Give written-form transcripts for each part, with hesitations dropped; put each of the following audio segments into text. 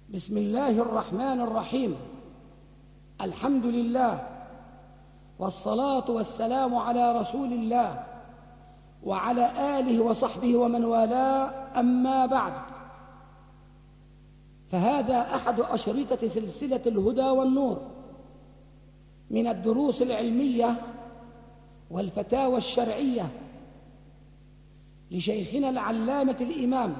بسم الله الرحمن الرحيم. الحمد لله، والصلاة والسلام على رسول الله وعلى آله وصحبه ومن والاه، أما بعد، فهذا أحد أشرطة سلسلة الهدى والنور من الدروس العلمية والفتاوى الشرعية لشيخنا العلامة الإمام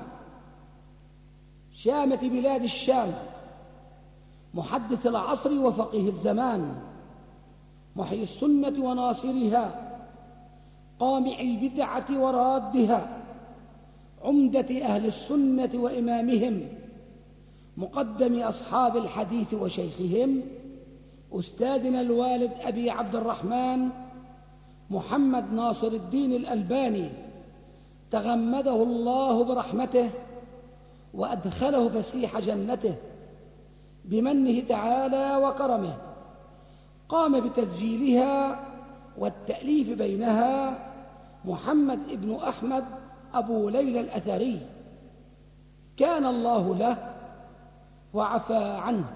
شامة بلاد الشام، محدث العصر وفقيه الزمان، محيي السنة وناصرها، قامع البدعة ورادها، عمدة أهل السنة وإمامهم، مقدم أصحاب الحديث وشيخهم، أستاذنا الوالد أبي عبد الرحمن محمد ناصر الدين الألباني، تغمده الله برحمته وأدخله فسيح جنته بمنه تعالى وكرمه. قام بتسجيلها والتأليف بينها محمد ابن أحمد أبو ليلى الأثري، كان الله له وعفى عنه.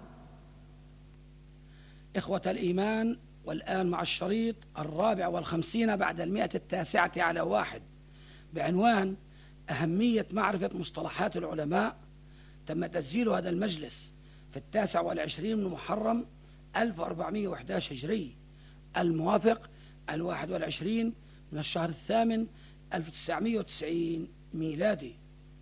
إخوة الإيمان، والآن مع الشريط 54 بعد 109 على 1 بعنوان أهمية معرفة مصطلحات العلماء. تم تسجيل هذا المجلس في 29 من محرم 1411 هجري، الموافق 21 من الشهر الثامن 1990 ميلادي.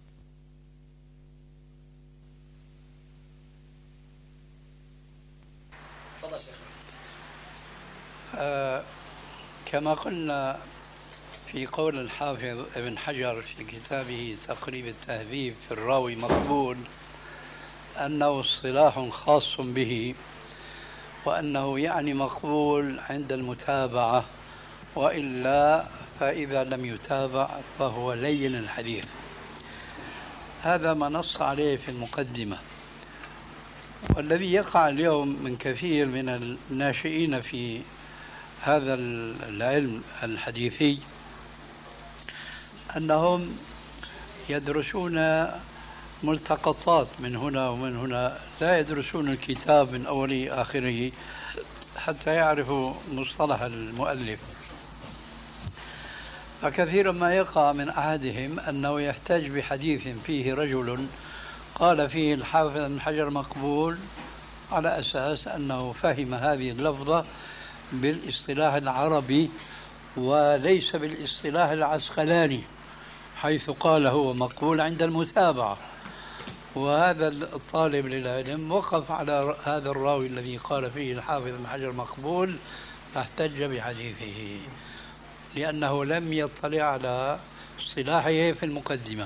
تفضل شيخ. كما قلنا في قول الحافظ ابن حجر في كتابه تقريب التهذيب في الراوي مقبول أنه اصطلاح خاص به، وأنه يعني مقبول عند المتابعة، وإلا فإذا لم يتابع فهو لين الحديث. هذا ما نص عليه في المقدمة. والذي يقع اليوم من كثير من الناشئين في هذا العلم الحديثي أنهم يدرسون ملتقطات من هنا ومن هنا، لا يدرسون الكتاب من أوله آخره حتى يعرفوا مصطلح المؤلف. فكثيرا ما يقع من أحدهم أنه يحتج بحديث فيه رجل قال فيه الحافظ ابن حجر مقبول، على أساس أنه فهم هذه اللفظة بالاصطلاح العربي وليس بالاصطلاح العسقلاني، حيث قال هو مقبول عند المتابعة. وهذا الطالب للعلم وقف على هذا الراوي الذي قال فيه الحافظ ابن حجر مقبول فاحتج بحديثه، لأنه لم يطلع على اصطلاحه في المقدمة.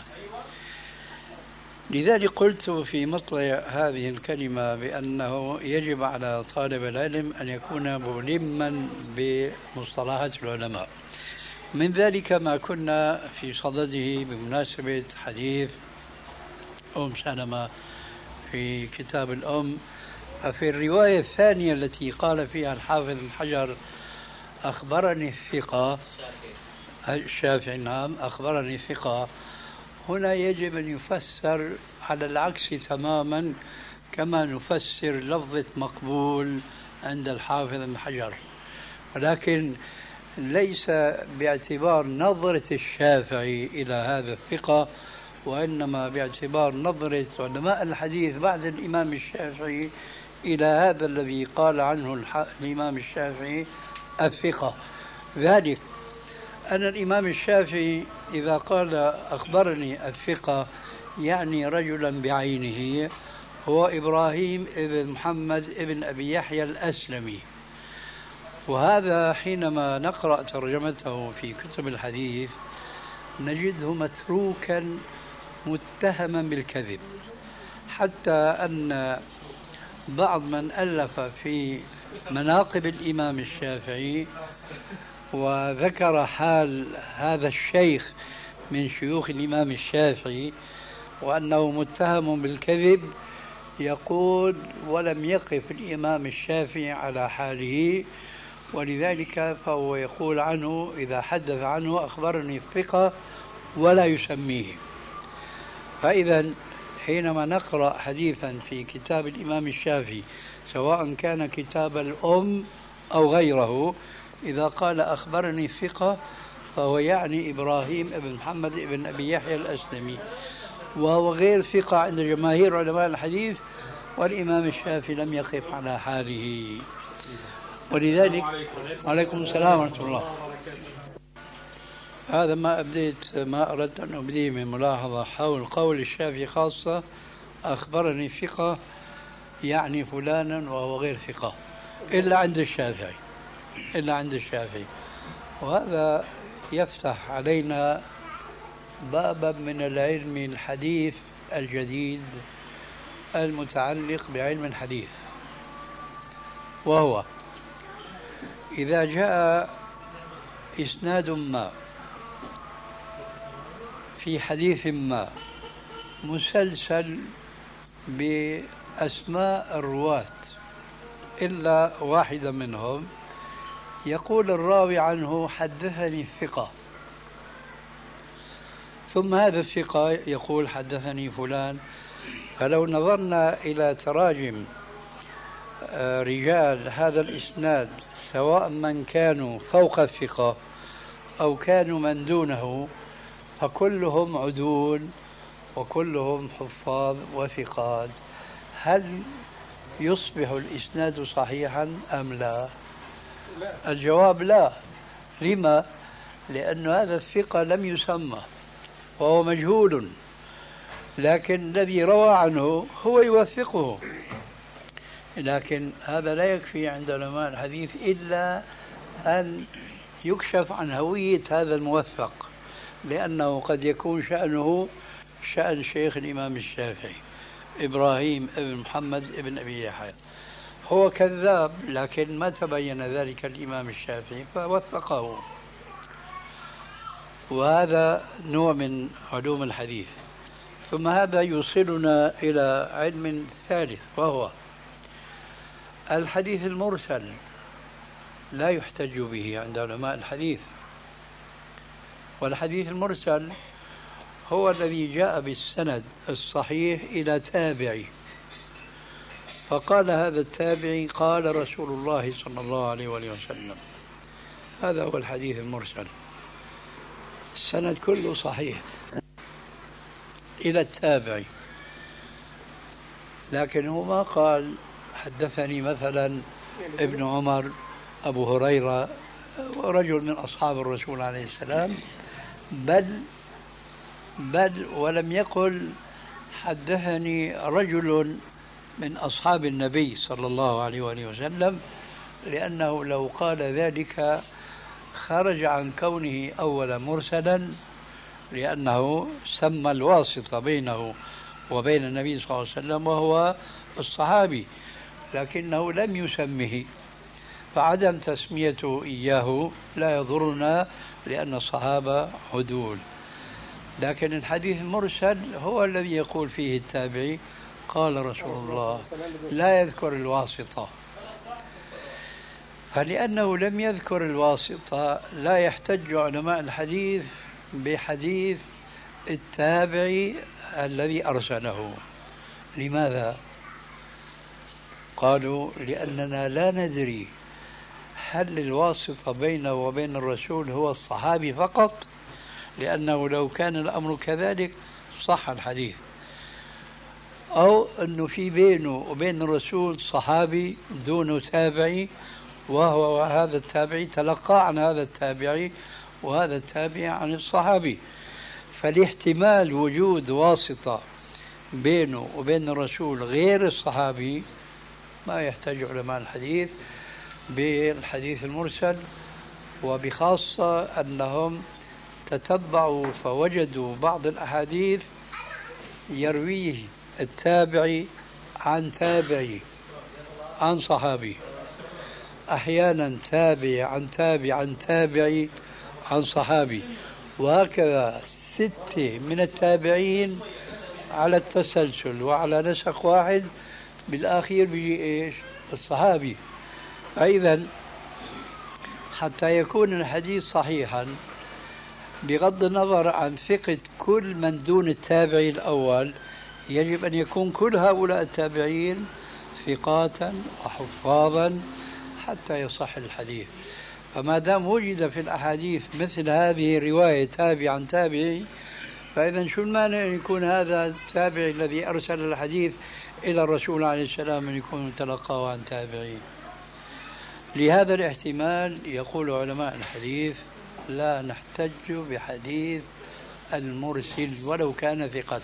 لذلك قلت في مطلع هذه الكلمة بأنه يجب على طالب العلم أن يكون ملما بمصطلحات العلماء. من ذلك ما كنا في صدده بمناسبة حديث أم سلمة في كتاب الأم. ففي الرواية الثانية التي قال فيها الحافظ بن حجر أخبرني الثقة الشافعي، نعم أخبرني الثقة، هنا يجب أن يفسر على العكس تماما كما نفسر لفظة مقبول عند الحافظ بن حجر، ولكن ليس باعتبار نظرة الشافعي إلى هذا الثقة، وإنما باعتبار نظرة علماء الحديث بعد الإمام الشافعي إلى هذا الذي قال عنه الإمام الشافعي الثقة. ذلك أن الإمام الشافعي إذا قال أخبرني الثقة يعني رجلا بعينه هو إبراهيم ابن محمد ابن أبي يحيى الأسلمي، وهذا حينما نقرأ ترجمته في كتب الحديث نجده متروكا متهما بالكذب، حتى أن بعض من ألف في مناقب الإمام الشافعي وذكر حال هذا الشيخ من شيوخ الإمام الشافعي وأنه متهم بالكذب، يقول ولم يقف الإمام الشافعي على حاله، ولذلك فهو يقول عنه إذا حدث عنه أخبرني الثقة ولا يسميه. فإذا حينما نقرأ حديثا في كتاب الإمام الشافعي سواء كان كتاب الأم أو غيره، إذا قال أخبرني ثقة فهو يعني إبراهيم بن محمد بن أبي يحيى الأسلمي، وهو غير ثقة عند جماهير علماء الحديث، والإمام الشافعي لم يقف على حاله. ولذلك عليكم السلام ورحمة الله. هذا ما أردت أن أبديه من ملاحظة حول قول الشافعي خاصة أخبرني ثقة يعني فلانا وهو غير ثقة إلا عند الشافعي. وهذا يفتح علينا بابا من العلم الحديث الجديد المتعلق بعلم الحديث، وهو إذا جاء إسناد ما في حديث ما مسلسل بأسماء الرواة إلا واحدة منهم، يقول الراوي عنه حدثني الثقة، ثم هذا الثقة يقول حدثني فلان. فلو نظرنا إلى تراجم رجال هذا الإسناد سواء من كانوا فوق الثقة أو كانوا من دونه، فكلهم عدول وكلهم حفاظ وثقات. هل يصبح الإسناد صحيحا أم لا؟ الجواب لا. لما؟ لأن هذا الثقة لم يسمى وهو مجهول، لكن الذي روى عنه هو يوثقه. لكن هذا لا يكفي عند علماء الحديث إلا أن يكشف عن هوية هذا الموثق، لأنه قد يكون شأنه شأن شيخ الإمام الشافعي إبراهيم بن محمد بن أبي يحيى، هو كذاب لكن ما تبين ذلك الإمام الشافعي فوثقه. وهذا نوع من علوم الحديث. ثم هذا يوصلنا إلى علم ثالث، وهو الحديث المرسل. لا يحتج به عند علماء الحديث، والحديث المرسل هو الذي جاء بالسند الصحيح إلى تابعي، فقال هذا التابعي قال رسول الله صلى الله عليه وسلم. هذا هو الحديث المرسل، السند كله صحيح إلى التابعي، لكن هو ما قال حدثني مثلا ابن عمر أبو هريرة ورجل من أصحاب الرسول عليه السلام، بل ولم يقل حدثني رجل من أصحاب النبي صلى الله عليه وسلم، لأنه لو قال ذلك خرج عن كونه أولا مرسلا، لأنه سمى الواسطة بينه وبين النبي صلى الله عليه وسلم وهو الصحابي، لكنه لم يسمه، فعدم تسميته إياه لا يضرنا لأن الصحابة عدول. لكن الحديث المرسل هو الذي يقول فيه التابعي قال رسول الله، لا يذكر الواسطة. فلأنه لم يذكر الواسطة لا يحتج علماء الحديث بحديث التابعي الذي أرسله. لماذا؟ قالوا لأننا لا ندري هل الواسطة بينه وبين الرسول هو الصحابي فقط، لأنه لو كان الأمر كذلك صح الحديث، أو أنه في بينه وبين الرسول صحابي دونه تابعي، وهو هذا التابعي تلقى عن هذا التابعي وهذا التابعي عن الصحابي. فالاحتمال وجود واسطة بينه وبين الرسول غير الصحابي ما يحتاج علماء الحديث بالحديث المرسل، وبخاصة أنهم تتبعوا فوجدوا بعض الأحاديث يرويه التابعي عن تابعي عن صحابي، أحيانا تابعي عن تابعي عن تابعي عن صحابي، وهكذا 6 من التابعين على التسلسل وعلى نسق واحد، بالأخير بيجي إيش؟ الصحابي. فإذا حتى يكون الحديث صحيحا بغض النظر عن ثقة كل من دون التابعي الأول، يجب أن يكون كل هؤلاء التابعين ثقات وحفاظا حتى يصح الحديث. فما دام وجد في الأحاديث مثل هذه الرواية تابع عن تابعي، فإذا شو المانع أن يكون هذا التابعي الذي أرسل الحديث إلى الرسول عليه السلام أن يكون تلقاه عن تابعين؟ لهذا الاحتمال يقول علماء الحديث لا نحتج بحديث المرسل ولو كان ثقة.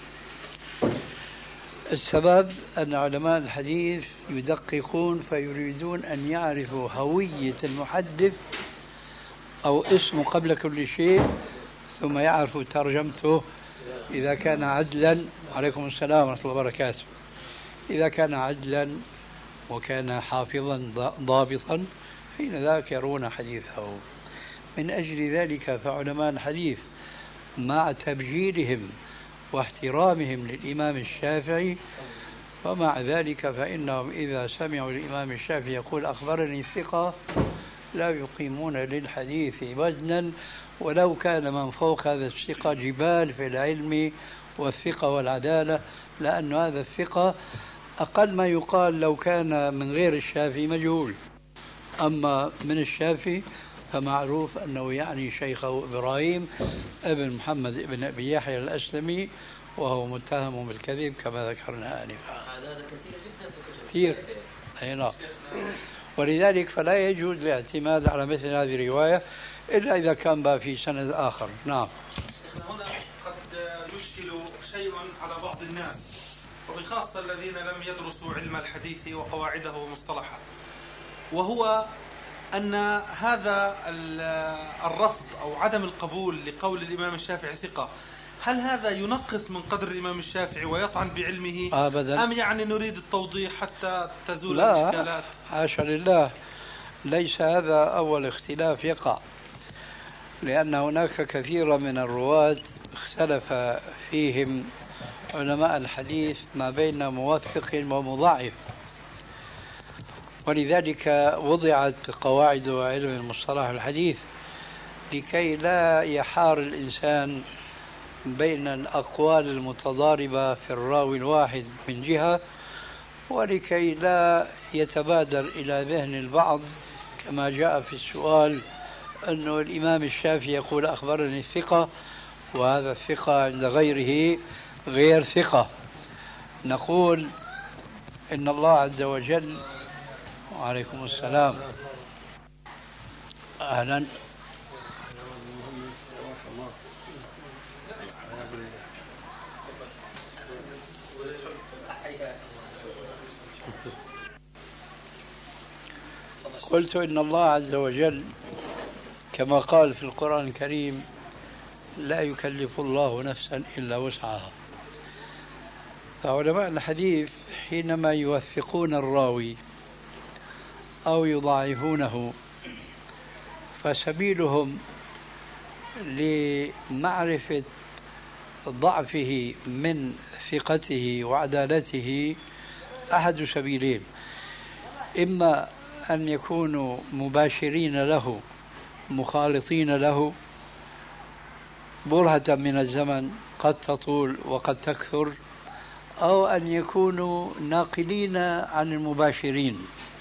السبب أن علماء الحديث يدققون فيريدون أن يعرفوا هوية المحدث أو اسمه قبل كل شيء، ثم يعرفوا ترجمته إذا كان عدلا. عليكم السلام ورحمة الله وبركاته. إذا كان عدلا وكان حافظا ضابطا حين ذاك يرون حديثه. من أجل ذلك فعلماء الحديث مع تبجيلهم واحترامهم للإمام الشافعي، ومع ذلك فإنهم إذا سمعوا الإمام الشافعي يقول أخبرني الثقة لا يقيمون للحديث وزنا ولو كان من فوق هذا الثقة جبال في العلم والثقة والعدالة، لأن هذا الثقة أقل ما يقال لو كان من غير الشافعي مجهول، أما من الشافعي فمعروف أنه يعني شيخه إبراهيم ابن محمد ابن أبي يحيى الأسلمي، وهو متهم بالكذب كما ذكرنا آنفا. هذا كثير جدا في كثير. أي نعم. ولذلك فلا يجوز الاعتماد على مثل هذه الرواية إلا إذا كان بها في سند آخر. نعم. شيخنا هنا قد يشكل شيء على بعض الناس وبخاصة الذين لم يدرسوا علم الحديث وقواعده ومصطلحه، وهو أن هذا الرفض أو عدم القبول لقول الإمام الشافعي ثقة، هل هذا ينقص من قدر الإمام الشافعي ويطعن بعلمه أبدا، أم يعني نريد التوضيح حتى تزول لا الإشكالات؟ حاشا لله، ليس هذا أول اختلاف يقع، لأن هناك كثير من الرواة اختلف فيهم علماء الحديث ما بين موثق ومضاعف، ولذلك وضعت قواعد علم المصطلح الحديث لكي لا يحار الإنسان بين الأقوال المتضاربة في الراوي الواحد من جهة، ولكي لا يتبادر إلى ذهن البعض كما جاء في السؤال أنه الإمام الشافعي يقول أخبرني الثقة وهذا الثقة عند غيره غير ثقة. نقول إن الله عز وجل. وعليكم السلام. أهلا. قلت إن الله عز وجل كما قال في القرآن الكريم لا يكلف الله نفسا إلا وسعها، فعلماء الحديث حينما يوثقون الراوي أو يضاعفونه فسبيلهم لمعرفة ضعفه من ثقته وعدالته أحد سبيلين: إما أن يكونوا مباشرين له مخالطين له برهة من الزمن قد تطول وقد تكثر، أو أن يكونوا ناقلين عن المباشرين،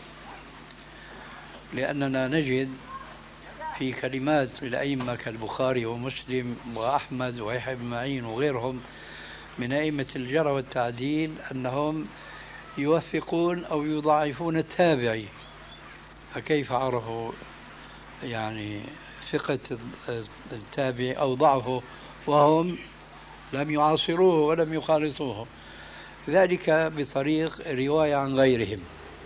لأننا نجد في كلمات الأئمة كالبخاري ومسلم وأحمد ويحيى بن معين وغيرهم من أئمة الجرح والتعديل أنهم يوثقون أو يضاعفون التابعي، فكيف عرفوا يعني ثقة التابع أو ضعفه وهم لم يعاصروه ولم يخالطوه؟ ذلك بطريق رواية عن غيرهم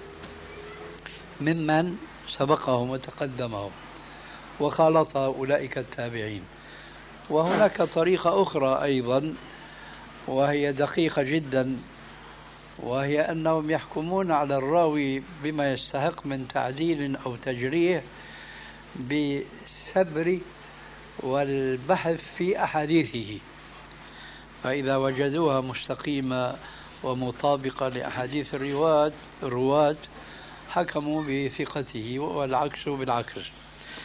ممن سبقهم وتقدمهم وخالط أولئك التابعين. وهناك طريقة أخرى أيضا وهي دقيقة جدا، وهي أنهم يحكمون على الراوي بما يستحق من تعديل أو تجريح بالسبر والبحث في أحاديثه، فإذا وجدوها مستقيمة ومطابقة لأحاديث الرواة حكموا بثقته، والعكس بالعكس.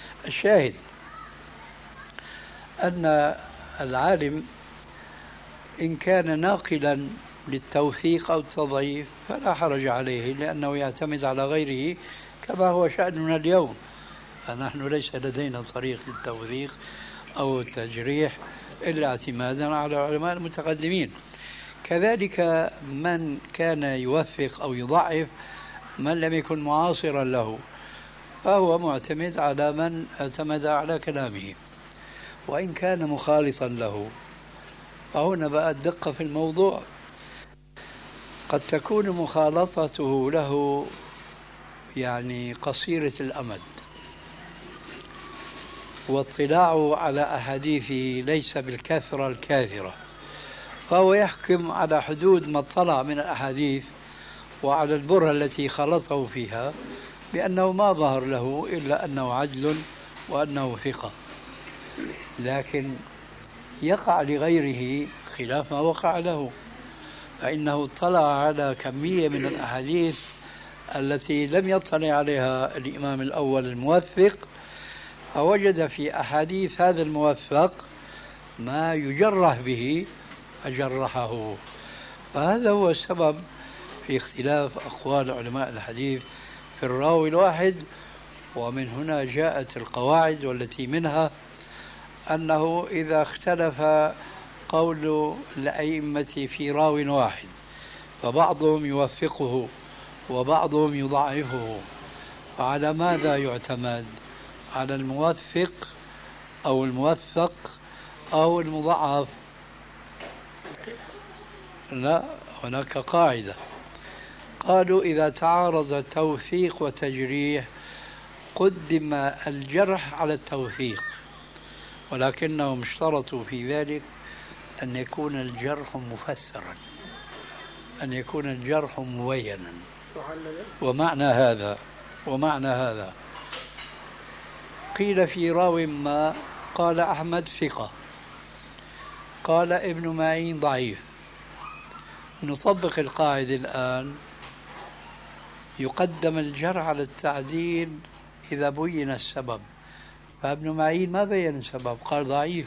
الشاهد أن العالم إن كان ناقلا للتوثيق أو التضعيف فلا حرج عليه، لأنه يعتمد على غيره كما هو شأننا اليوم. فنحن ليس لدينا طريق للتوثيق أو التجريح إلا اعتمادا على العلماء المتقدمين. كذلك من كان يوثق أو يضعف من لم يكن معاصرا له فهو معتمد على من اعتمد على كلامه، وإن كان مخالطا له فهنا بقى الدقة في الموضوع. قد تكون مخالطته له يعني قصيرة الأمد، واطلاعه على أحاديثه ليس بالكثرة الكافرة، فهو يحكم على حدود ما اطلع من الأحاديث وعلى البرهة التي خلطه فيها بأنه ما ظهر له إلا أنه عدل وأنه ثقة، لكن يقع لغيره خلاف ما وقع له، فإنه اطلع على كمية من الأحاديث التي لم يطلع عليها الإمام الأول الموثق، فوجد في أحاديث هذا الموثق ما يجرح به فجرحه. فهذا هو السبب في اختلاف أقوال علماء الحديث في الراوي الواحد. ومن هنا جاءت القواعد، والتي منها أنه إذا اختلف قول الأئمة في راو واحد فبعضهم يوثقه وبعضهم يضعفه، فعلى ماذا يعتمد؟ على الموثق أو الموثق أو المضعف؟ لا، هناك قاعدة قالوا إذا تعارض توثيق وتجريح قدم الجرح على التوثيق، ولكنهم اشترطوا في ذلك أن يكون الجرح مفسرا، أن يكون الجرح مبينا. ومعنى هذا قيل في راو ما قال أحمد ثقة، قال ابن معين ضعيف، نطبق القاعدة الآن، يقدم الجرح على التعديل إذا بين السبب، فابن معين ما بين السبب، قال ضعيف،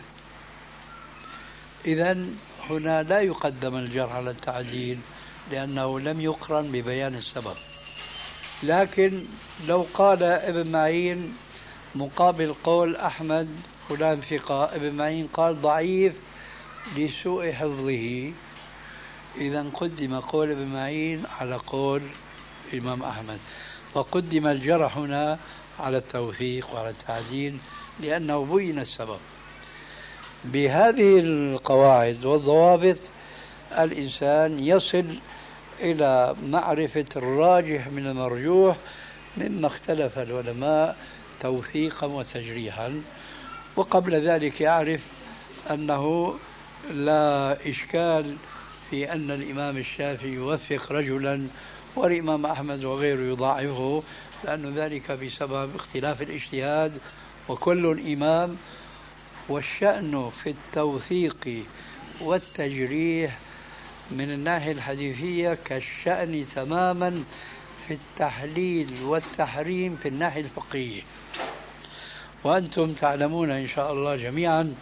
إذن هنا لا يقدم الجرح على التعديل لأنه لم يقرن ببيان السبب. لكن لو قال ابن معين مقابل قول أحمد فلان ثقة، ابن معين قال ضعيف لسوء حفظه، إذن قدم قول ابن معين على قول الإمام أحمد، فقدم الجرح هنا على التوثيق وعلى التعديل لأنه بين السبب. بهذه القواعد والضوابط الإنسان يصل إلى معرفة الراجح من المرجوح مما اختلف العلماء توثيقا وتجريحا، وقبل ذلك يعرف أنه لا إشكال في أن الإمام الشافعي يوثق رجلا والإمام أحمد وغيره يضاعفه، لأن ذلك بسبب اختلاف الاجتهاد وكل إمام. والشأن في التوثيق والتجريح من الناحية الحديثية كالشأن تماما في التحليل والتحريم في الناحية الفقهية. وأنتم تعلمون إن شاء الله جميعا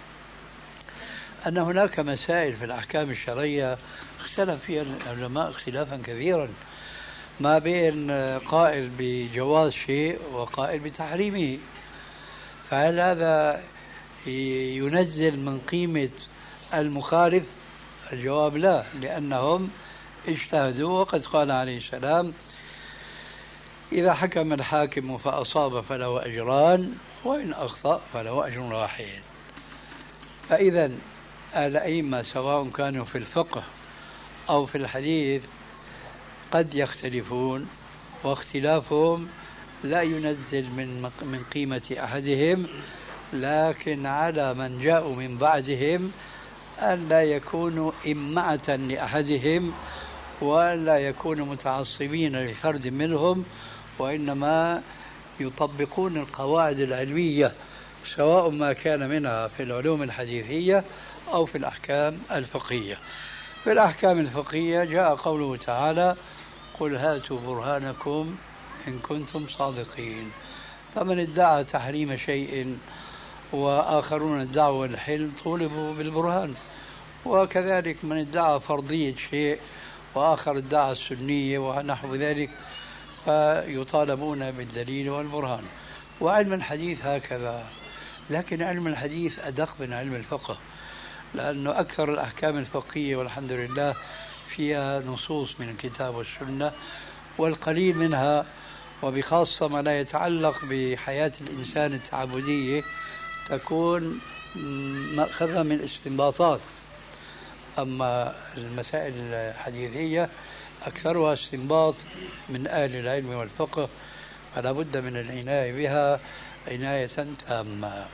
أن هناك مسائل في الأحكام الشرعية اختلف فيها العلماء اختلافا كثيرا، ما بين قائل بجواز شيء وقائل بتحريمه، فهل هذا ينزل من قيمة المخالف؟ الجواب لا، لأنهم اجتهدوا، وقد قال عليه السلام إذا حكم الحاكم فأصاب فله أجران وإن أخطأ فله أجر واحد. فإذا الأئمة سواء كانوا في الفقه أو في الحديث قد يختلفون، واختلافهم لا ينزل من قيمة أحدهم، لكن على من جاءوا من بعدهم أن لا يكونوا إمعة لأحدهم وأن لا يكونوا متعصبين لفرد منهم، وإنما يطبقون القواعد العلمية سواء ما كان منها في العلوم الحديثية أو في الأحكام الفقهية. في الأحكام الفقهية جاء قوله تعالى قل هاتوا برهانكم إن كنتم صادقين، فمن ادعى تحريم شيء وآخرون ادعوا الحل طولبوا بالبرهان، وكذلك من ادعى فرضية شيء وآخر ادعى السنية ونحو ذلك فيطالبون بالدليل والبرهان. وعلم الحديث هكذا، لكن علم الحديث أدق من علم الفقه، لأنه أكثر الأحكام الفقهية والحمد لله فيها نصوص من الكتاب والسنة، والقليل منها وبخاصة ما لا يتعلق بحياة الإنسان التعبدية تكون مأخذة من استنباطات. أما المسائل الحديثية أكثرها استنباط من أهل العلم والفقه، فلا بد من العناية بها عناية تامة.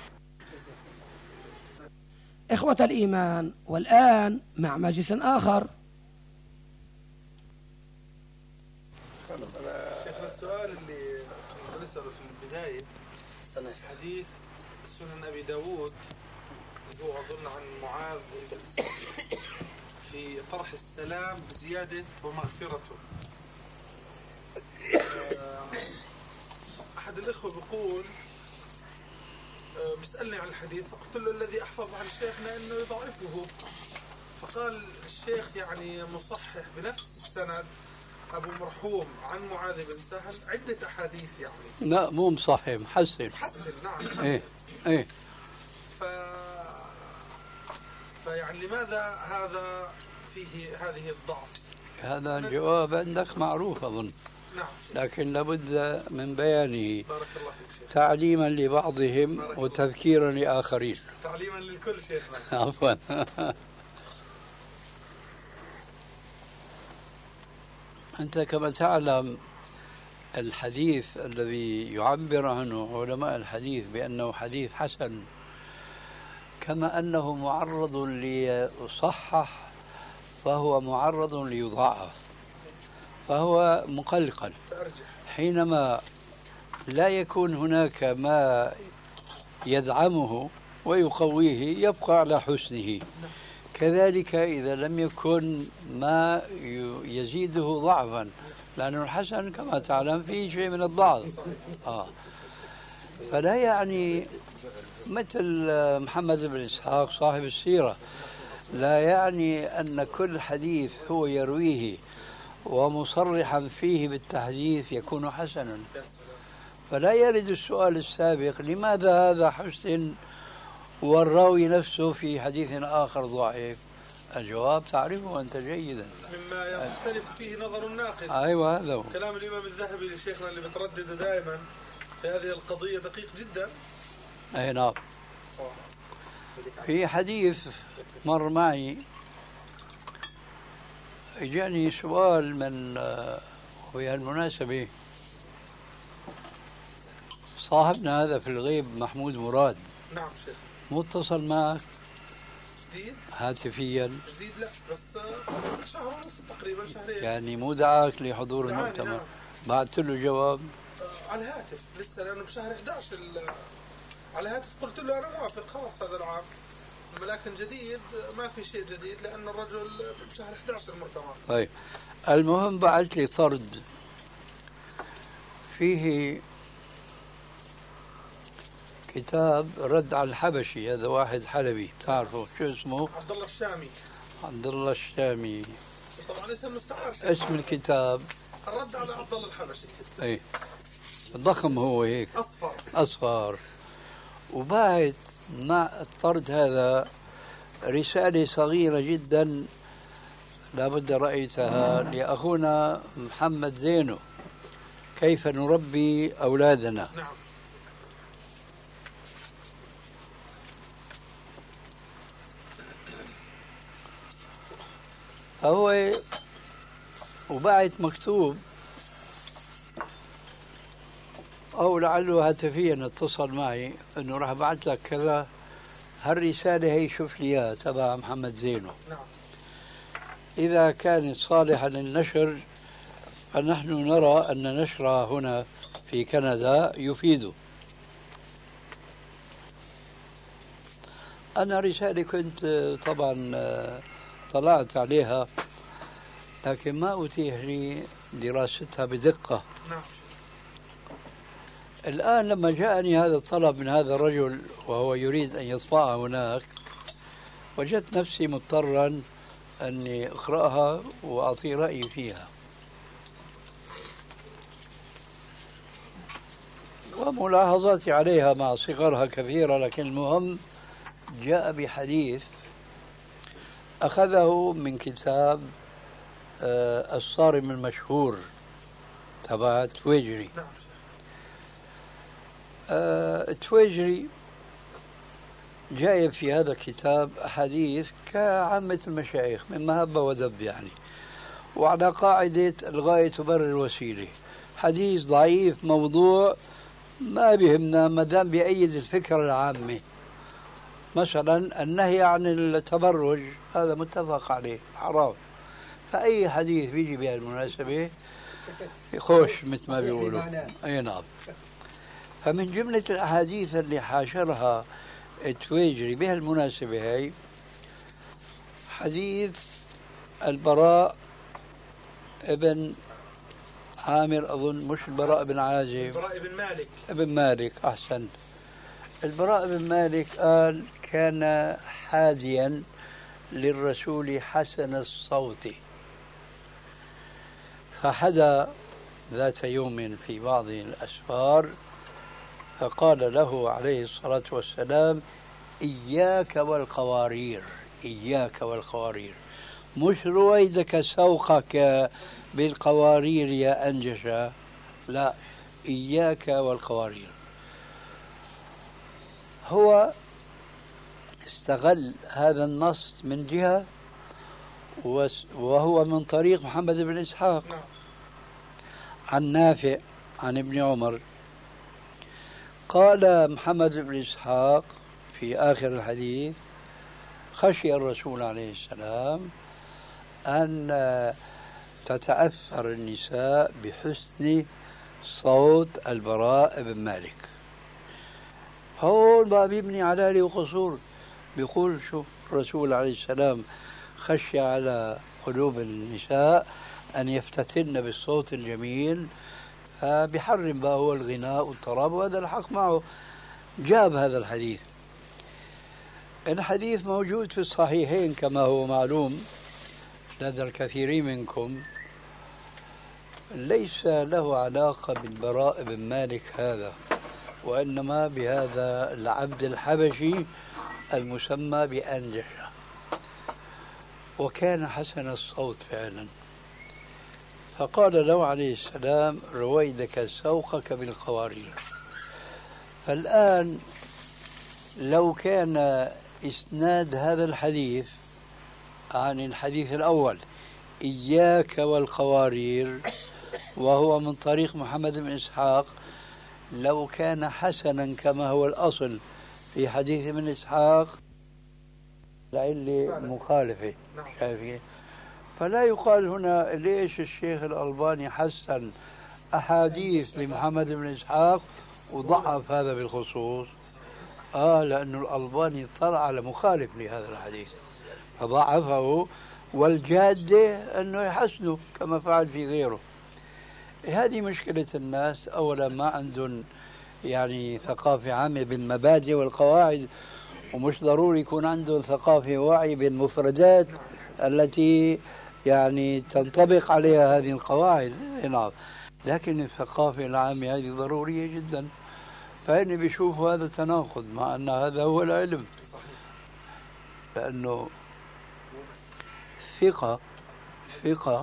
إخوة الإيمان، والآن مع مجلس آخر. شيخنا السؤال اللي كنت نسأله في البداية حديث سنن أبي داود اللي هو أظن عن معاذ في طرح السلام بزيادة ومغفرته. أحد الإخوة بيقول بيسألني عن الحديث، فقلت له الذي أحفظ عن شيخنا أنه يضعفه، فقال الشيخ يعني مصحح بنفس السند أبو مرحوم عن معاذ بن سهل عدة أحاديث يعني. لا مو مصحح، محسن. نعم. إيه. فيعني لماذا هذا فيه هذه الضعف؟ هذا الجواب عندك معروف أظن. نعم. لكن لابد من بيانه. بارك الله فيك شيخ. تعليما لبعضهم وتذكيرا لآخرين. تعليما للكل شيخنا. عفوا. أنت كما تعلم الحديث الذي يعبر عنه علماء الحديث بأنه حديث حسن، كما أنه معرض ليصحح فهو معرض ليضاعف، فهو مقلقل. حينما لا يكون هناك ما يدعمه ويقويه يبقى على حسنه، كذلك إذا لم يكن ما يزيده ضعفا، لأن الحسن كما تعلم فيه شيء من الضعف. فلا يعني مثل محمد بن إسحاق صاحب السيرة، لا يعني أن كل حديث هو يرويه ومصرحا فيه بالتحديث يكون حسنا. فلا يرد السؤال السابق لماذا هذا حسن والراوي نفسه في حديث آخر ضعيف. الجواب تعرفه أنت جيدا، مما يختلف فيه نظر الناقد. أيوة هذا هو كلام الإمام الذهبي لشيخنا اللي بتردده دائما في هذه القضية دقيق جدا. أي نعم. في حديث مر معي جاني سؤال من وفي هالمناسبة صاحبنا هذا في الغيب محمود مراد. نعم شيخ. متصل معك جديد هاتفيا؟ جديد لا، بس شهر ونص تقريبا، شهرين يعني مو دعاك لحضور المؤتمر؟ نعم. بعثت له جواب على الهاتف لسه، لأنه بشهر 11 على الهاتف قلت له أنا موافق خلاص هذا العام، لكن جديد ما في شيء جديد لأن الرجل بشهر 11 المؤتمر. طيب المهم بعث لي طرد فيه كتاب رد على الحبشي، هذا واحد حلبي تعرفه شو اسمه؟ عبد الله الشامي. عبد الله الشامي طبعا اسم مستعار. اسم الكتاب الرد على عبد الله الحبشي. اي ضخم هو هيك اصفر. وبعد مع الطرد هذا رسالة صغيرة جدا لابد رأيتها لأخونا محمد زينو، كيف نربي أولادنا. نعم. فهو وبعد مكتوب أو لعله هاتفيا اتصل معي أنه راح أبعث لك كذا، هالرسالة هي شوف لي تبع محمد زينو. نعم. إذا كانت صالحة للنشر فنحن نرى أن نشرها هنا في كندا يفيد. أنا رسالة كنت طبعا طلعت عليها لكن ما أتيح لي دراستها بدقة. نعم. الآن لما جاءني هذا الطلب من هذا الرجل وهو يريد أن يطبعها هناك، وجدت نفسي مضطرا أني أقرأها وأعطي رأيي فيها. وملاحظاتي عليها مع صغرها كثيرة، لكن المهم جاء بحديث أخذه من كتاب الصارم المشهور تبع التويجري. التويجري جاء في هذا الكتاب أحاديث كعامة المشايخ من مهبة ودب يعني، وعلى قاعدة الغاية تبرر الوسيلة. حديث ضعيف موضوع ما بيهمنا ما دام بيأيد الفكرة العامة. مثلا النهي عن التبرج هذا متفق عليه حرام، فأي حديث بيجي بهالمناسبة يخش مثل ما بيقولوا. أي نعم. فمن جملة الأحاديث اللي حاشرها التويجري بهالمناسبة هي حديث البراء ابن عامر، أظن مش البراء بن عازب، البراء بن مالك. ابن مالك، أحسنت. البراء بن مالك قال كان حاديا للرسول حسن الصوت، فحدا ذات يوم في بعض الأسفار فقال له عليه الصلاة والسلام إياك والقوارير، إياك والقوارير، مش رويدك سوقك بالقوارير يا أنجشة، لا، إياك والقوارير. هو استغل هذا النص من جهة، وهو من طريق محمد بن إسحاق عن نافع عن ابن عمر. قال محمد بن إسحاق في آخر الحديث خشي الرسول عليه السلام أن تتأثر النساء بحسن صوت البراء بن مالك. هون ما بيبني على وقصور، بيقول شوف الرسول عليه السلام خشي على قلوب النساء أن يفتتن بالصوت الجميل، بحرم بقى هو الغناء والطرب، وهذا الحق معه. جاب هذا الحديث. الحديث موجود في الصحيحين كما هو معلوم لدى الكثيرين منكم، ليس له علاقة بالبراء بن مالك هذا، وإنما بهذا العبد الحبشي المسمى بأنجشة، وكان حسن الصوت فعلا. فقال له عليه السلام رويدك سوقك بالقوارير. فالآن لو كان إسناد هذا الحديث عن الحديث الأول إياك والقوارير وهو من طريق محمد بن إسحاق، لو كان حسنا كما هو الأصل في حديث ابن إسحاق لعلة مخالفة، شايفين؟ فلا يقال هنا ليش الشيخ الألباني حسن أحاديث لمحمد بن إسحاق وضعف هذا بالخصوص. لأنه الألباني طلع على مخالف لهذا الحديث فضعفه، والجادة أنه يحسنه كما فعل في غيره. هذه مشكلة الناس، أولا ما عندهم يعني ثقافة عامة بالمبادئ والقواعد، ومش ضروري يكون عندهم ثقافة ووعي بالمفردات التي يعني تنطبق عليها هذه القواعد. نعم، لكن الثقافة العامة هذه ضرورية جدا. فإني بيشوف هذا تناقض مع أن هذا هو العلم، لأنه ثقة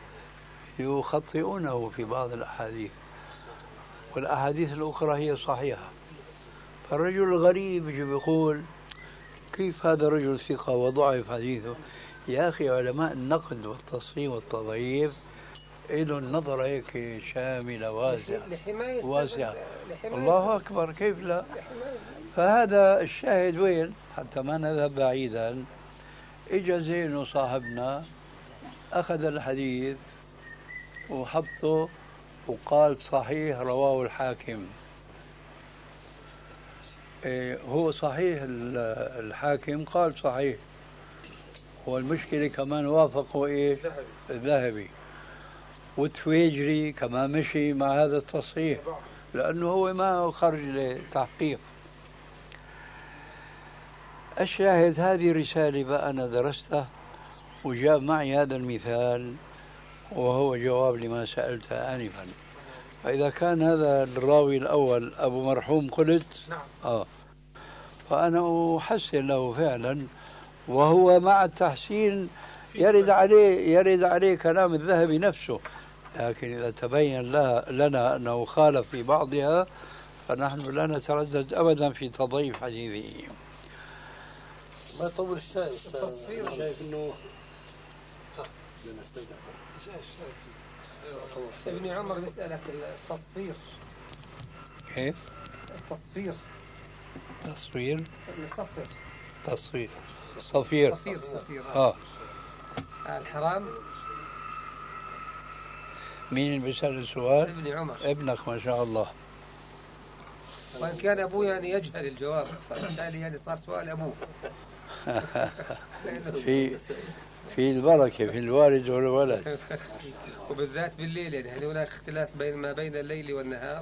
يخطئونه في بعض الأحاديث، والأحاديث الأخرى هي صحيحة. فالرجل الغريب يجي بيقول كيف هذا الرجل ثقة وضعف حديثه؟ يا أخي علماء النقد والتصحيح والتضعيف إلهم نظرة هيك شاملة واسعة. الله أكبر، كيف لا؟ فهذا الشاهد وين؟ حتى ما نذهب بعيدا، إجا زين صاحبنا أخذ الحديث وحطه وقال صحيح رواه الحاكم. هو صحيح الحاكم قال صحيح، والمشكلة كمان وافقوا الذهبي، والتويجري كمان مشي مع هذا التصحيح لأنه هو ما خرج لتحقيق. الشاهد هذه رسالة بقى أنا درستها وجاء معي هذا المثال وهو جواب لما سألت آنفا. فإذا كان هذا الراوي الأول أبو مرحوم قلت نعم. فأنا أحسن له فعلا، وهو مع التحسين يرد عليه كلام الذهبي نفسه، لكن إذا تبين لنا أنه خالف في بعضها فنحن لا نتردد أبدا في تضعيف حديثه. ما يطول الشاي التصفير. شايف انه ابن عمر بيسألك التصفير. كيف؟ التصفير. تصفير؟ نصفر. تصفير. صفير. صفير. الحرام. مين اللي بيسأل السؤال؟ ابن عمر. ابنك ما شاء الله. وإن كان أبوه يعني يجهل الجواب، فبالتالي يعني صار سؤال أبوه. في البركة في الوالد والولد. وبالذات بالليل، يعني هل هناك اختلاف بين ما بين الليل والنهار؟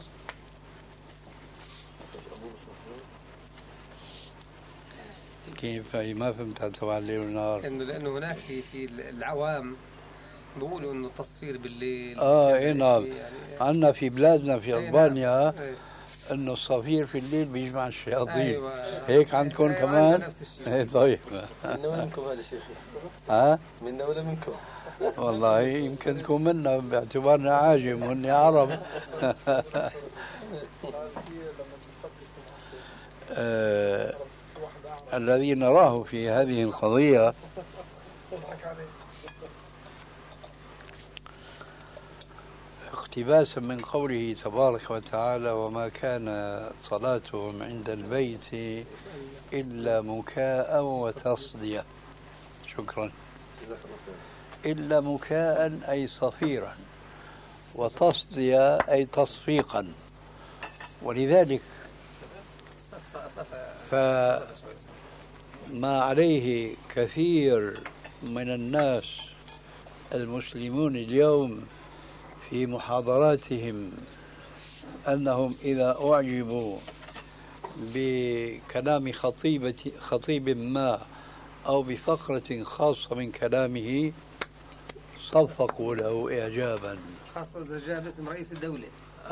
كيف؟ ما فهمت تبع الليل والنهار. لأنه هناك في العوام بيقولوا إنه التصفير بالليل. إيه نعم. يعني عندنا في بلادنا في ألبانيا إنه الصفير في الليل بيجمع الشياطين. أيوة. هيك عندكم كمان؟ نفس الشيء. إيه طيب. منا ولا منكم هذا شيخي؟ منا ولا منكم؟ والله يمكن تكون منا باعتبارنا عاجم وإني عرب. الذي نراه في هذه القضية اقتباسا من قوله تبارك وتعالى: وما كان صلاتهم عند البيت إلا مكاء وتصدية. شكرا. إلا مكاء أي صفيرا، وتصدية أي تصفيقا. ولذلك فما عليه كثير من الناس المسلمون اليوم في محاضراتهم أنهم إذا أعجبوا بكلام خطيب ما أو بفقرة خاصة من كلامه صفقوا له إعجابا، خاصة إذا جاء باسم رئيس الدولة.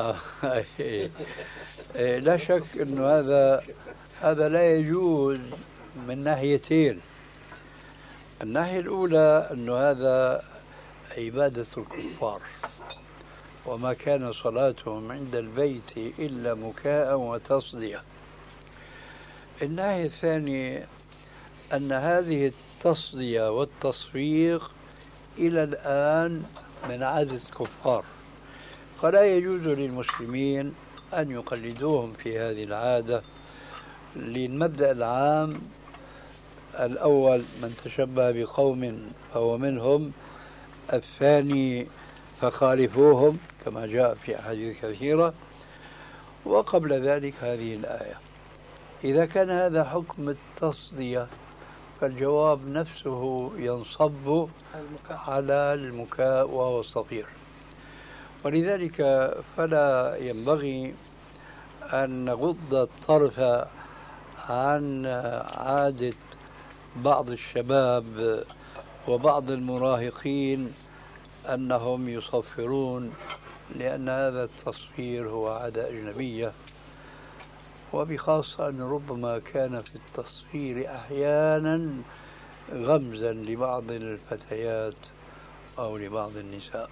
لا شك أنه هذا لا يجوز من ناحيتين. الناحية الأولى أنه هذا عبادة الكفار، وما كان صلاتهم عند البيت إلا مكاء وتصدية. الناحية الثانية أن هذه التصدية والتصفيق إلى الآن من عادة الكفار، فلا يجوز للمسلمين أن يقلدوهم في هذه العادة. للمبدأ العام الأول: من تشبه بقوم فهو منهم. الثاني: فخالفوهم، كما جاء في أحاديث كثيرة. وقبل ذلك هذه الآية. إذا كان هذا حكم التصدية فالجواب نفسه ينصب على المكاء وهو الصفير. ولذلك فلا ينبغي أن نغض الطرف عن عادة بعض الشباب وبعض المراهقين أنهم يصفرون، لأن هذا التصفير هو عادة أجنبية، وبخاصة أن ربما كان في التصفير أحيانا غمزا لبعض الفتيات أو لبعض النساء.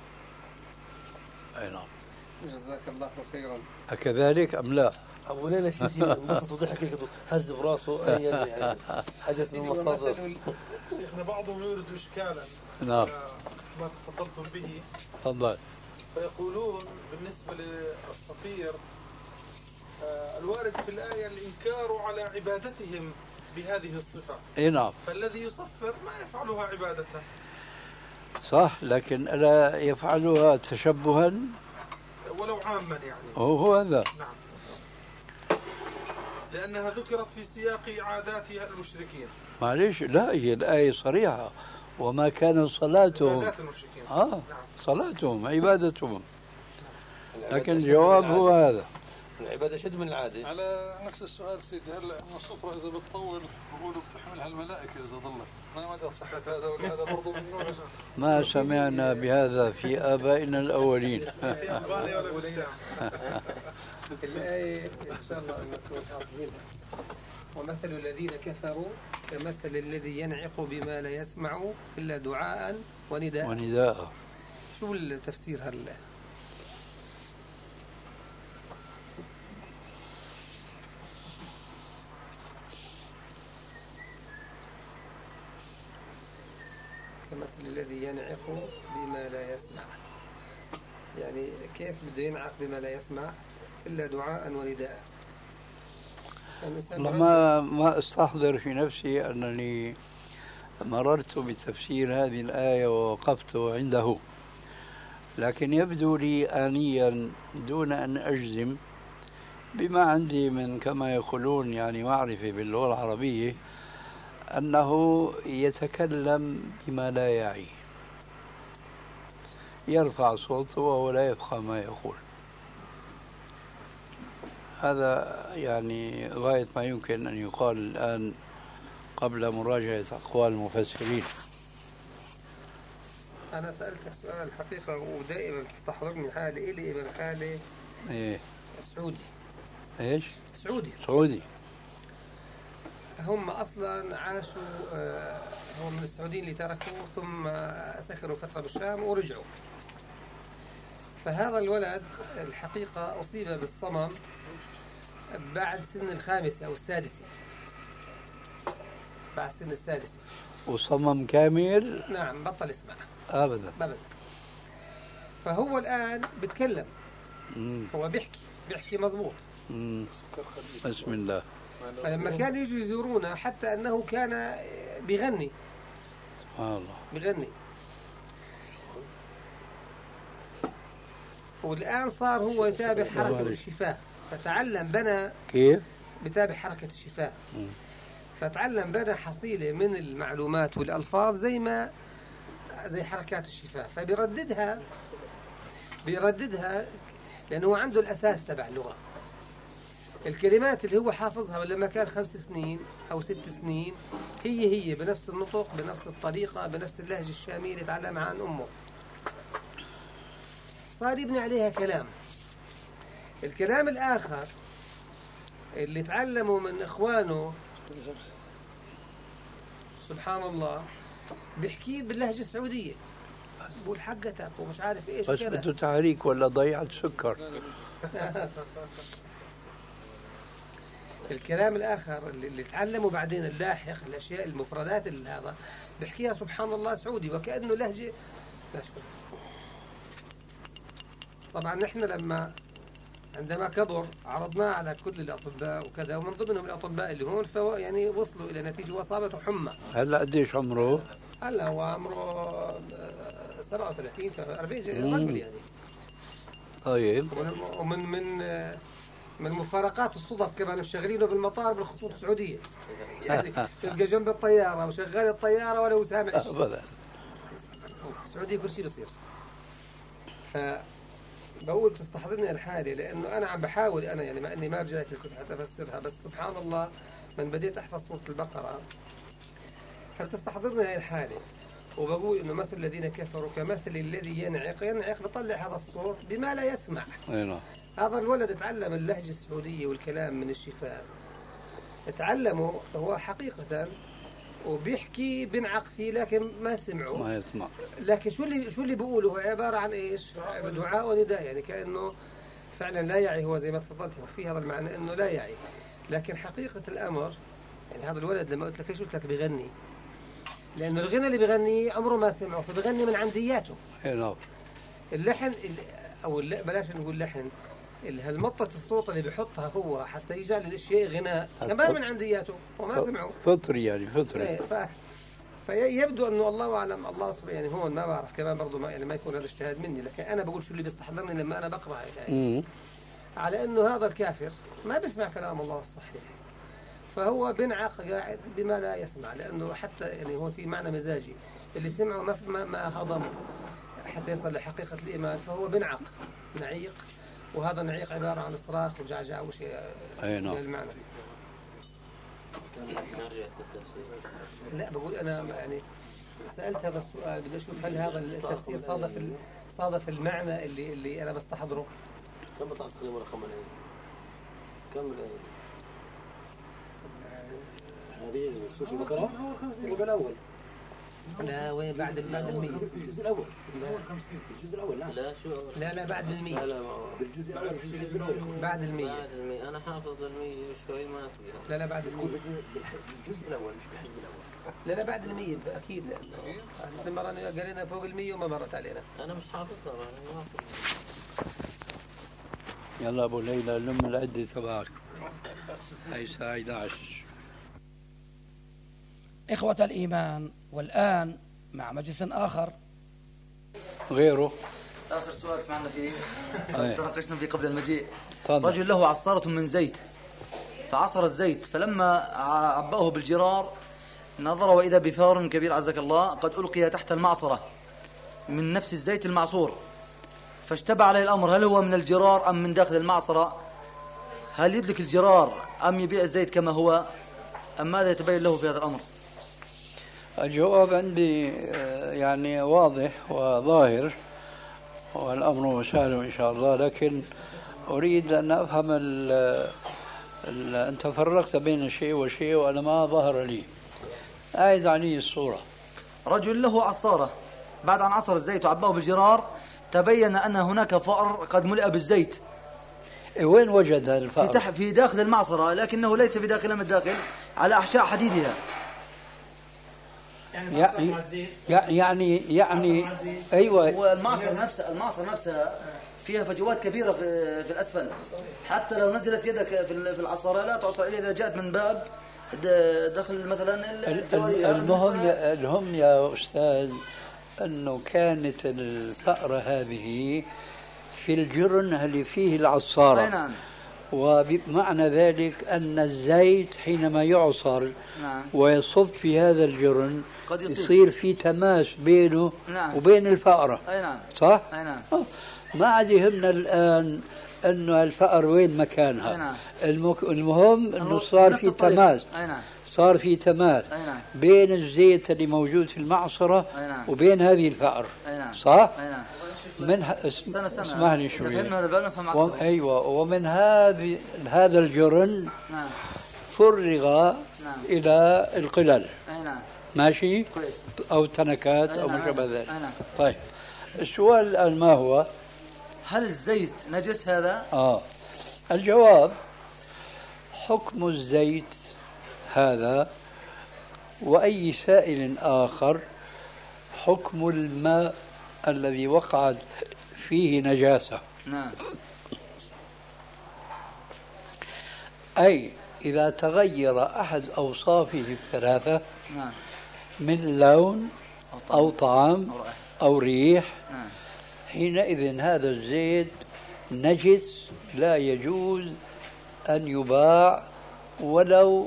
أي نعم. جزاك الله خيرا. أكذلك أم لا؟ أبو ليلى شيخي انبسط وضحك هيك هز براسه يعني حدث من مصادر. شيخنا بعضهم يورد إشكالا. نعم. ما تفضلتم به. تفضل. فيقولون بالنسبة للصفير الوارد في الآية الإنكار على عبادتهم بهذه الصفة. إيه نعم. فالذي يصفر ما يفعلها عبادة. صح، لكن ألا يفعلها تشبها ولو عاما يعني. هو هذا. نعم. لأنها ذكرت في سياق عادات المشركين. معليش، لا هي الآية صريحة: وما كان صلاتهم. عادات المشركين. نعم. صلاتهم عبادتهم. لكن الجواب هو هذا. العبادة أشد من العادة. على نفس السؤال سيدي، هلا إن الصفرة إذا بتطول بقولوا بتحملها الملائكة إذا ضلت، ما مدى صحة هذا ولا هذا برضه من نوع ما سمعنا بهذا في آبائنا الأولين. الآية إن شاء الله أنكم حافظينها. ومثل الذين كفروا كمثل الذي ينعق بما لا يسمع إلا دعاء ونداء. شو التفسير هلا؟ كمثل الذي ينعق بما لا يسمع، يعني كيف بده ينعق بما لا يسمع إلا دعاء ونداء. ما استحضر في نفسي أنني مررت بتفسير هذه الآية ووقفت عنده، لكن يبدو لي آنيا دون أن أجزم بما عندي من كما يقولون يعني معرفة باللغة العربية أنه يتكلم بما لا يعي، يرفع صوته وهو لا يفقه ما يقول. هذا يعني غاية ما يمكن أن يقال الآن قبل مراجعة أقوال المفسرين. أنا سألتك سؤال الحقيقة ودائما تستحضرني حالي إلي ابن خالي سعودي. إيش؟ سعودي. هم أصلا عاشوا، هم من السعوديين اللي تركوا ثم سكنوا فترة بالشام ورجعوا. فهذا الولد الحقيقة أصيب بالصمم بعد سن 5 أو 6، بعد سن 6. وصمم كامل؟ نعم، بطل يسمع أبدا. فهو الآن بتكلم، هو بيحكي مضبوط. بسم الله. فلما كانوا يجوا يزورونا حتى أنه كان بيغني. سبحان الله. بيغني. والآن صار هو يتابع حركة الشفاه، فتعلم بنى كيف؟ بتابع حركة الشفاه. فتعلم بنى حصيلة من المعلومات والألفاظ زي حركات الشفاه، فبيرددها لأنه عنده الأساس تبع اللغة. الكلمات اللي هو حافظها لما كان 5 سنين أو 6 سنين هي بنفس النطق، بنفس الطريقة، بنفس اللهجة الشامية اللي تعلمها عن أمه. صار يبني عليها كلام. الكلام الآخر اللي تعلموا من إخوانه سبحان الله بيحكيه باللهجة السعودية، بقول حقتك ومش عارف إيش بس كذا. بده تحريك ولا ضيعة سكر. الكلام الآخر اللي تعلموا بعدين اللاحق، الأشياء المفردات اللي هذا بيحكيها سبحان الله سعودي وكأنه لهجة. لا شكرا. طبعا نحن عندما كبر عرضناه على كل الأطباء وكذا، ومن ضمنهم الأطباء اللي هون يعني وصلوا إلى نتيجة وأصابته حمى. هلا قديش عمره؟ هلا هو عمره 37 40 رجل يعني. طيب. ومن مفارقات الصدف كمان مشغلينه بالمطار بالخطوط السعودية، يعني تبقى جنب الطيارة وشغال الطيارة ولا هو سامع شيء. أبدا. السعودية كل شيء بصير. بقول تستحضرني الحالة لأنه أنا عم بحاول أنا يعني مع أني ما رجعت لكنت حتى أفسرها، بس سبحان الله من بديت أحفظ سورة البقرة فبتستحضرني هاي الحالة. وبقول إنه مثل الذين كفروا كمثل الذي ينعق بطلع هذا الصوت بما لا يسمع. هذا الولد تعلم اللهجة السعودية والكلام من الشفاه، تعلمه هو حقيقة وبيحكي بنعق فيه لكن ما سمعوا ما يسمع. لكن شو اللي بيقوله هو عبارة عن إيش؟ دعاء ونداء، يعني كأنه فعلا لا يعي. هو زي ما تفضلت في هذا المعنى إنه لا يعي، لكن حقيقة الأمر يعني هذا الولد لما قلت لك ليش قلت لك بيغني؟ لأنه الغنى اللي بيغنيه عمره ما سمعه فبيغني من عندياته. اللحن أو بلاش نقول لحن، هالمطة الصوت اللي بيحطها هو حتى يجعل الاشياء غناء كمان من عندياته وما سمعوا. فطري يعني فطري. فيبدو انه الله اعلم، الله يعني هون ما بعرف كمان برضه ما يكون هذا اجتهاد مني، لكن انا بقول شو اللي بيستحضرني لما انا بقرا هاي على انه هذا الكافر ما بيسمع كلام الله الصحيح، فهو بنعق قاعد بما لا يسمع، لانه حتى يعني هو في معنى مزاجي اللي سمعه ما هضم حتى يصل لحقيقة الإيمان، فهو بنعق نعيق وهذا النعيق عبارة عن صراخ وجعجعة وشيء من المعنى. لا بقول أنا يعني سألت هذا السؤال، بدي أشوف هل هذا التفسير صادف المعنى اللي أنا بستحضره. كم بطلع تقريبا رقم الآية؟ كم الآية؟ هذه سورة البقرة الربع الأول. لا وين بعد المية؟ الجزء الأول. الجزء الأول لا بعد المية. لا بالجزء الأول الجزء الأول. بعد المية. أنا حافظ المية وشوي ما فيها. لا بعد المية. بالجزء الأول مش بالحزب الأول. لا بعد المية أكيد. مرة قالنا فوق المية وما مرت علينا. أنا مش حافظها أنا ما يلا أبو ليلى لم العدة تبعك هاي الساعة 11. إخوة الإيمان، والآن مع مجلس آخر غيره. آخر سؤال سمعنا فيه تناقشنا فيه قبل المجيء. طبعا. رجل له عصارة من زيت فعصر الزيت، فلما عبأه بالجرار نظر وإذا بفار كبير عزك الله قد ألقي تحت المعصرة من نفس الزيت المعصور، فاشتبع عليه الأمر هل هو من الجرار أم من داخل المعصرة؟ هل يدلك الجرار أم يبيع الزيت كما هو أم ماذا يتبين له في هذا الأمر؟ الجواب عندي يعني واضح وظاهر والأمر سهل إن شاء الله، لكن أريد أن أفهم أنت فرقت بين شيء وشيء وأنا ما ظهر لي. أعد عني الصورة. رجل له عصارة بعد أن عصر الزيت وعباه بالجرار تبين أن هناك فأر قد ملئ بالزيت. وين وجد الفأر؟ في داخل المعصرة، لكنه ليس في داخلها من الداخل، على أحشاء حديدها. يعني أيوة. والمعصر نفسها فيها فجوات كبيرة في الأسفل، حتى لو نزلت يدك في العصارة لا تعصر إلا إذا جاءت من باب دخل مثلا المهم يا أستاذ أنه كانت الفأرة هذه في الجرن اللي فيه العصارة. نعم. وبمعنى ذلك أن الزيت حينما يعصر ويصب في هذا الجرن يصير في تماس بينه وبين الفأرة. نعم. صح؟ نعم. ما عاد يهمنا الآن أنه الفأر وين مكانها. المهم أنه صار في تماس. صار في تماس بين الزيت اللي موجود في المعصرة وبين هذه الفأر. صح؟ من اسمح لي شوي. أيوة. ومن هذا الجرن فرغ إلى القلل. ماشي؟ أو تنكات أو ما شابه ذلك. طيب السؤال الآن ما هو؟ هل الزيت نجس هذا؟ الجواب حكم الزيت هذا وأي سائل آخر حكم الماء الذي وقعت فيه نجاسة. نعم. أي إذا تغير أحد أوصافه الثلاثة من لون أو طعم أو ريح حينئذ هذا الزيت نجس لا يجوز أن يباع ولو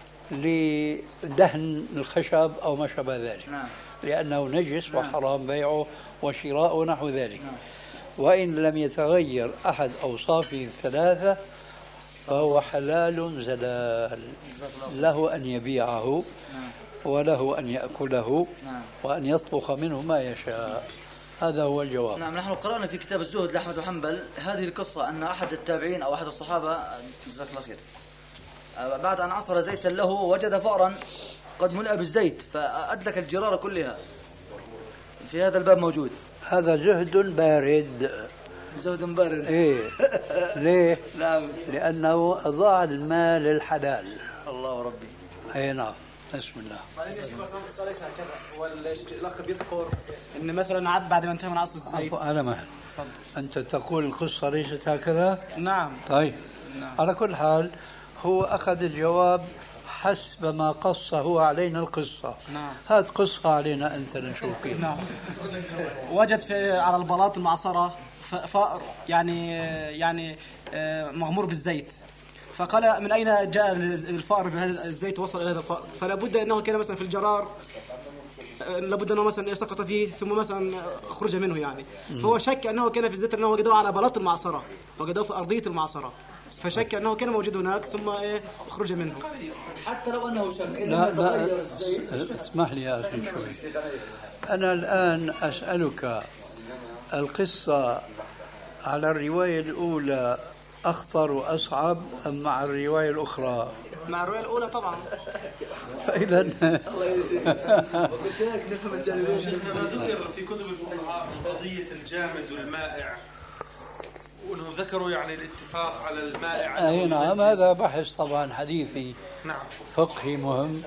لدهن الخشب أو ما شابه ذلك. لأنه نجس وحرام بيعه وشراءه ونحو ذلك. وإن لم يتغير أحد أوصافه الثلاثة فهو حلال زلال، له أن يبيعه وله أن يأكله وأن يطبخ منه ما يشاء. هذا هو الجواب. نعم. نحن قرأنا في كتاب الزهد لأحمد وحنبل هذه القصة أن أحد التابعين أو أحد الصحابة جزاك الله خير بعد أن عصر زيتا له وجد فأرا قد ملأ بالزيت فأدلك الجرارة كلها. في هذا الباب موجود. هذا زهد بارد. زهد بارد. إيه. ليه؟ نعم. لأنه أضاع المال الحلال. الله ربي. أي نعم. بسم الله. والأخ بيذكر إن مثلا عاد بعد ما انتهى من عصر الزيت. أنا ما. أنت تقول القصة ليست هكذا؟ نعم. طيب. نعم. على كل حال هو أخذ الجواب حسب ما قص هو علينا القصة. نعم. هات قصة علينا أنت نشوف كيف. نعم. وجد على البلاط المعصرة فأر يعني مغمور بالزيت، فقال من أين جاء الفأر بهذا الزيت وصل إلى هذا الفأر؟ فلا بد أنه كان مثلا في الجرار لابد أنه مثلا سقط فيه ثم مثلا خرج منه يعني. فهو شك أنه كان في الزيت أنه وجده على بلاط المعصرة، وجده في أرضية المعصرة، فشك أنه كان موجود هناك ثم خرج منه. حتى لو أنه شك لا اسمح لي يا أخي شوي. أنا الآن أسألك، القصة على الرواية الأولى أخطر وأصعب أم مع الرواية الأخرى؟ مع الرواية الأولى طبعا. فإذا شيخنا ذكر في كتب الفقهاء قضية الجامد والمائع، وأنهم ذكروا يعني الاتفاق على المائع. أي نعم، هذا بحث طبعا حديثي نعم فقهي مهم،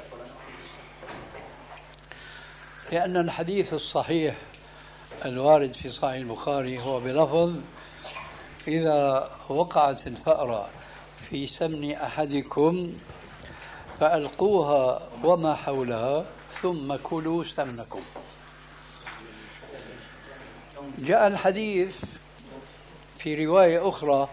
لأن الحديث الصحيح الوارد في صحيح البخاري هو بلفظ: إذا وقعت الفأرة في سمن أحدكم فألقوها وما حولها ثم كلوا سمنكم. جاء الحديث في رواية أخرى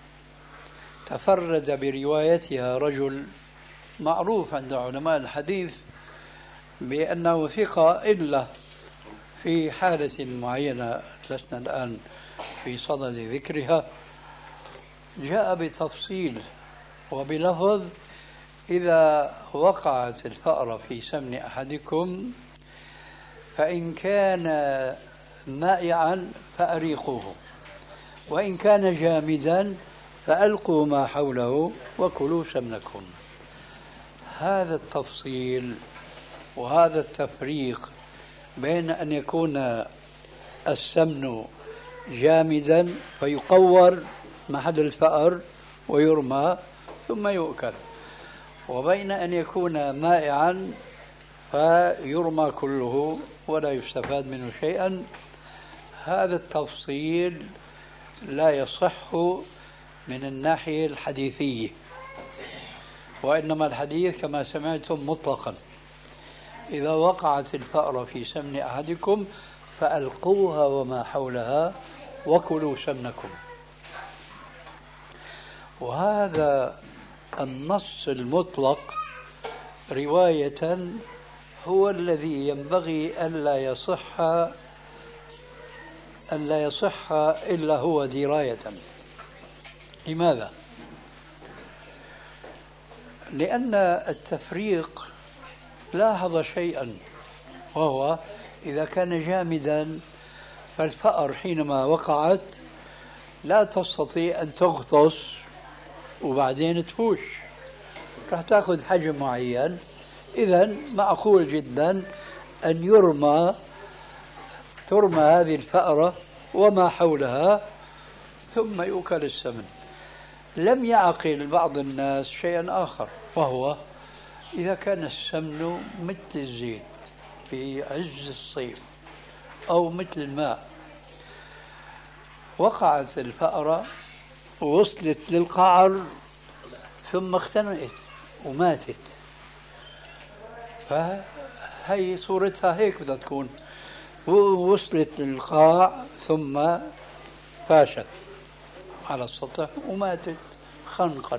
تفرد بروايتها رجل معروف عند علماء الحديث بأنه ثقة، إلا في حالة معينة لسنا الآن في صدد ذكرها، جاء بتفصيل وبلفظ: إذا وقعت الفأرة في سمن أحدكم فإن كان مائعا فأريقوه، وإن كان جامدا فألقوا ما حوله وكلوا سمنكم. هذا التفصيل وهذا التفريق بين أن يكون السمن جامدا فيقور محل الفأر ويرمى ثم يؤكل، وبين أن يكون مائعا فيرمى كله ولا يستفاد منه شيئا، هذا التفصيل لا يصح من الناحية الحديثية، وإنما الحديث كما سمعتم مطلقا: إذا وقعت الفأرة في سمن أحدكم فألقوها وما حولها وكلوا سمنكم. وهذا النص المطلق رواية هو الذي ينبغي ألا يصح إلا هو دراية. لماذا؟ لأن التفريق لاحظ شيئا، وهو إذا كان جامدا فالفأر حينما وقعت لا تستطيع أن تغطس وبعدين تفوش، راح تأخذ حجم معين، إذن معقول جدا أن ترمى هذه الفأرة وما حولها ثم يؤكل السمن. لم يعقل بعض الناس شيئا آخر، وهو إذا كان السمن مثل الزيت في عز الصيف أو مثل الماء، وقعت الفأرة ووصلت للقعر ثم اختنقت وماتت، فهي صورتها هيك بدها تكون، وصلت للقاع ثم فاشت على السطح وماتت خنقا.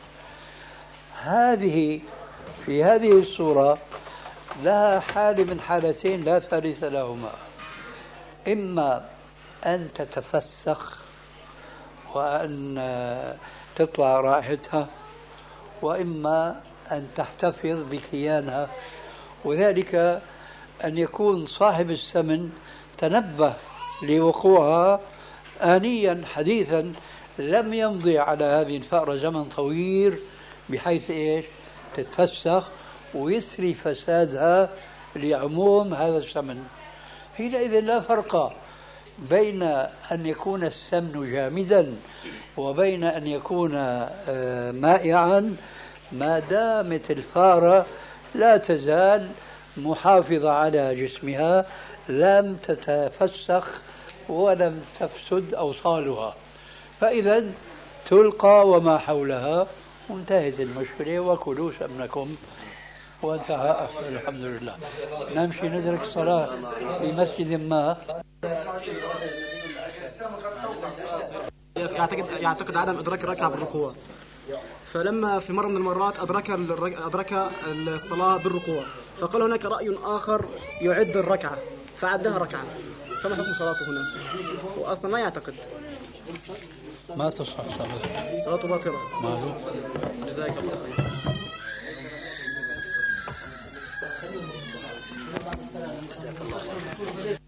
في هذه الصورة لها حالة من حالتين لا ثالث لهما: إما أن تتفسخ وأن تطلع رائحتها، وإما أن تحتفظ بكيانها، وذلك أن يكون صاحب السمن تنبه لوقوعها آنيا حديثا، لم يمضي على هذه الفأرة زمن طويل بحيث تتفسخ ويسري فسادها لعموم هذا السمن. حينئذ لا فرق بين أن يكون السمن جامدا وبين أن يكون مائعا، ما دامت الفارة لا تزال محافظة على جسمها، لم تتفسخ ولم تفسد أوصالها، فإذا تلقى وما حولها وانتهت المشكلة وكلوا سمنكم وانتهى الحمد لله. نمشي ندرك الصلاة في مسجد ما. يعتقد عدم إدراك الركعة بالركوع، فلما في مرة من المرات أدرك الصلاة بالركوع، فقال هناك رأي آخر يعد الركعة فعدها ركعة، فما حكم صلاته هنا؟ وأصلا ما يعتقد ما تصح صلاته باطلة. معلوم. جزاك الله خير.